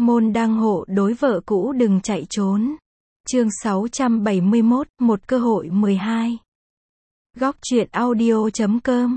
Môn đăng hộ đối vợ cũ đừng chạy trốn. Chương 671, một cơ hội 12. Góc truyện audio.com.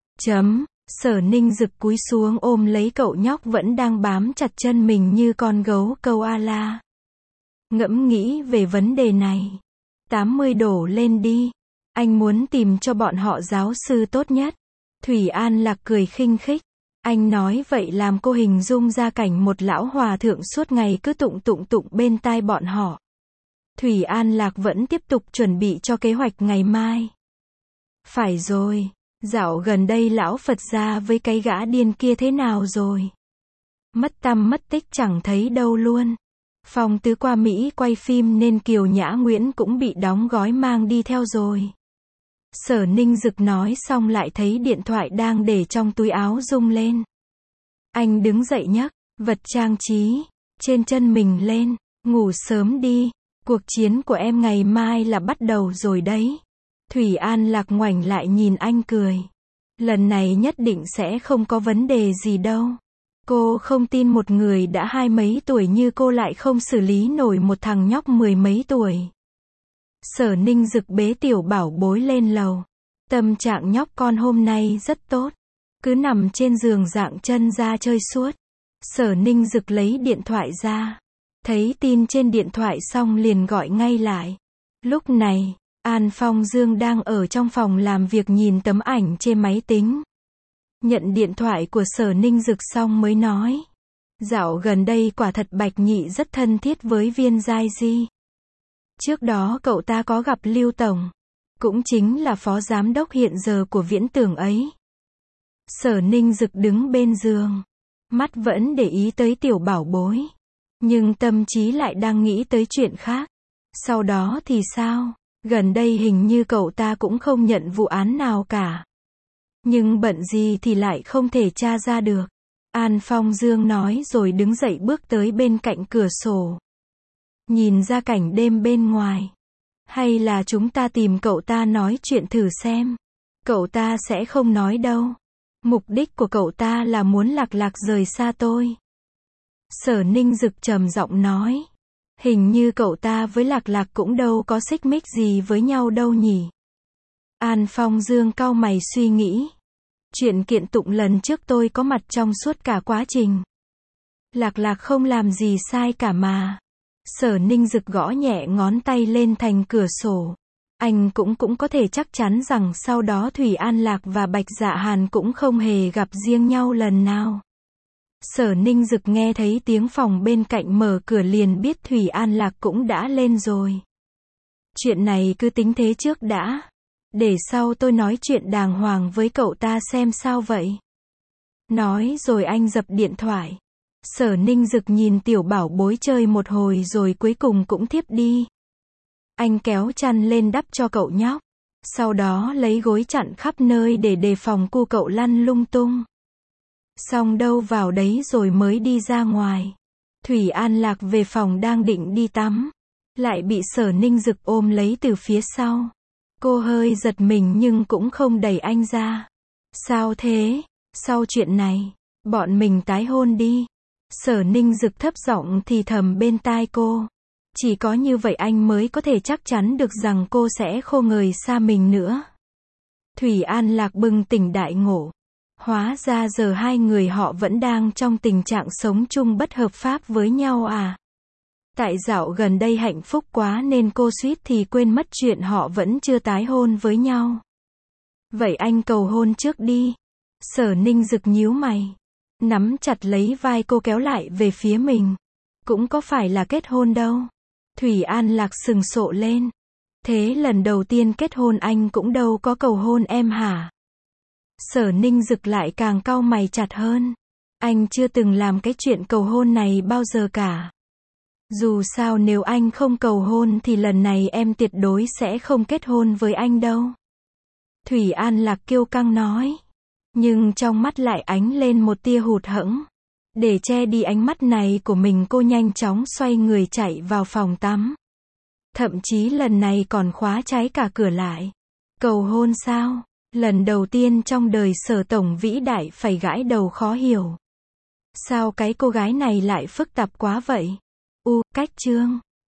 Sở Ninh Dực cúi xuống ôm lấy cậu nhóc vẫn đang bám chặt chân mình như con gấu câu a la. Ngẫm nghĩ về vấn đề này. 80 đổ lên đi. Anh muốn tìm cho bọn họ giáo sư tốt nhất. Thủy An Lạc cười khinh khích. Anh nói vậy làm cô hình dung ra cảnh một lão hòa thượng suốt ngày cứ tụng bên tai bọn họ. Thủy An Lạc vẫn tiếp tục chuẩn bị cho kế hoạch ngày mai. Phải rồi, dạo gần đây lão Phật gia với cái gã điên kia thế nào rồi? Mất tăm mất tích chẳng thấy đâu luôn. Phong Tứ qua Mỹ quay phim nên Kiều Nhã Nguyễn cũng bị đóng gói mang đi theo rồi. Sở Ninh Dực nói xong lại thấy điện thoại đang để trong túi áo rung lên. Anh đứng dậy nhấc vật trang trí trên chân mình lên. Ngủ sớm đi, cuộc chiến của em ngày mai là bắt đầu rồi đấy. Thủy An Lạc ngoảnh lại nhìn anh cười. Lần này nhất định sẽ không có vấn đề gì đâu. Cô không tin một người đã 20 mấy tuổi như cô lại không xử lý nổi một thằng nhóc 10 mấy tuổi. Sở Ninh Dực bế tiểu bảo bối lên lầu. Tâm trạng nhóc con hôm nay rất tốt. Cứ nằm trên giường dạng chân ra chơi suốt. Sở Ninh Dực lấy điện thoại ra. Thấy tin trên điện thoại xong liền gọi ngay lại. Lúc này, An Phong Dương đang ở trong phòng làm việc nhìn tấm ảnh trên máy tính. Nhận điện thoại của Sở Ninh Dực xong mới nói. Dạo gần đây quả thật Bạch Nhị rất thân thiết với Viên Giai Di. Trước đó cậu ta có gặp Lưu Tổng. Cũng chính là phó giám đốc hiện giờ của Viễn Tưởng ấy. Sở Ninh Dực đứng bên giường. Mắt vẫn để ý tới tiểu bảo bối. Nhưng tâm trí lại đang nghĩ tới chuyện khác. Sau đó thì sao? Gần đây hình như cậu ta cũng không nhận vụ án nào cả. Nhưng bận gì thì lại không thể tra ra được. An Phong Dương nói rồi đứng dậy bước tới bên cạnh cửa sổ. Nhìn ra cảnh đêm bên ngoài. Hay là chúng ta tìm cậu ta nói chuyện thử xem. Cậu ta sẽ không nói đâu. Mục đích của cậu ta là muốn Lạc Lạc rời xa tôi. Sở Ninh Dực trầm giọng nói. Hình như cậu ta với Lạc Lạc cũng đâu có xích mích gì với nhau đâu nhỉ. An Phong Dương cau mày suy nghĩ. Chuyện kiện tụng lần trước tôi có mặt trong suốt cả quá trình. Lạc Lạc không làm gì sai cả mà. Sở Ninh Dực gõ nhẹ ngón tay lên thành cửa sổ. Anh cũng có thể chắc chắn rằng sau đó Thủy An Lạc và Bạch Dạ Hàn cũng không hề gặp riêng nhau lần nào. Sở Ninh Dực nghe thấy tiếng phòng bên cạnh mở cửa liền biết Thủy An Lạc cũng đã lên rồi. Chuyện này cứ tính thế trước đã. Để sau tôi nói chuyện đàng hoàng với cậu ta xem sao vậy. Nói rồi anh dập điện thoại. Sở Ninh Dực nhìn tiểu bảo bối chơi một hồi rồi cuối cùng cũng thiếp đi. Anh kéo chăn lên đắp cho cậu nhóc. Sau đó lấy gối chặn khắp nơi để đề phòng cu cậu lăn lung tung. Xong đâu vào đấy rồi mới đi ra ngoài. Thủy An Lạc về phòng đang định đi tắm. Lại bị Sở Ninh Dực ôm lấy từ phía sau. Cô hơi giật mình nhưng cũng không đẩy anh ra. Sao thế? Sau chuyện này, bọn mình tái hôn đi. Sở Ninh Dực thấp giọng thì thầm bên tai cô. Chỉ có như vậy anh mới có thể chắc chắn được rằng cô sẽ không ngời xa mình nữa. Thủy An Lạc bừng tỉnh đại ngộ. Hóa ra giờ hai người họ vẫn đang trong tình trạng sống chung bất hợp pháp với nhau à. Tại dạo gần đây hạnh phúc quá nên cô suýt thì quên mất chuyện họ vẫn chưa tái hôn với nhau. Vậy anh cầu hôn trước đi. Sở Ninh Dực nhíu mày. Nắm chặt lấy vai cô kéo lại về phía mình. Cũng có phải là kết hôn đâu. Thủy An Lạc sừng sộ lên. Thế lần đầu tiên kết hôn anh cũng đâu có cầu hôn em hả? Sở Ninh Dực lại càng cau mày chặt hơn. Anh chưa từng làm cái chuyện cầu hôn này bao giờ cả. Dù sao nếu anh không cầu hôn thì lần này em tuyệt đối sẽ không kết hôn với anh đâu. Thủy An Lạc kiêu căng nói. Nhưng trong mắt lại ánh lên một tia hụt hẫng. Để che đi ánh mắt này của mình cô nhanh chóng xoay người chạy vào phòng tắm. Thậm chí lần này còn khóa trái cả cửa lại. Cầu hôn sao? Lần đầu tiên trong đời Sở tổng vĩ đại phải gãi đầu khó hiểu. Sao cái cô gái này lại phức tạp quá vậy? Cách chương.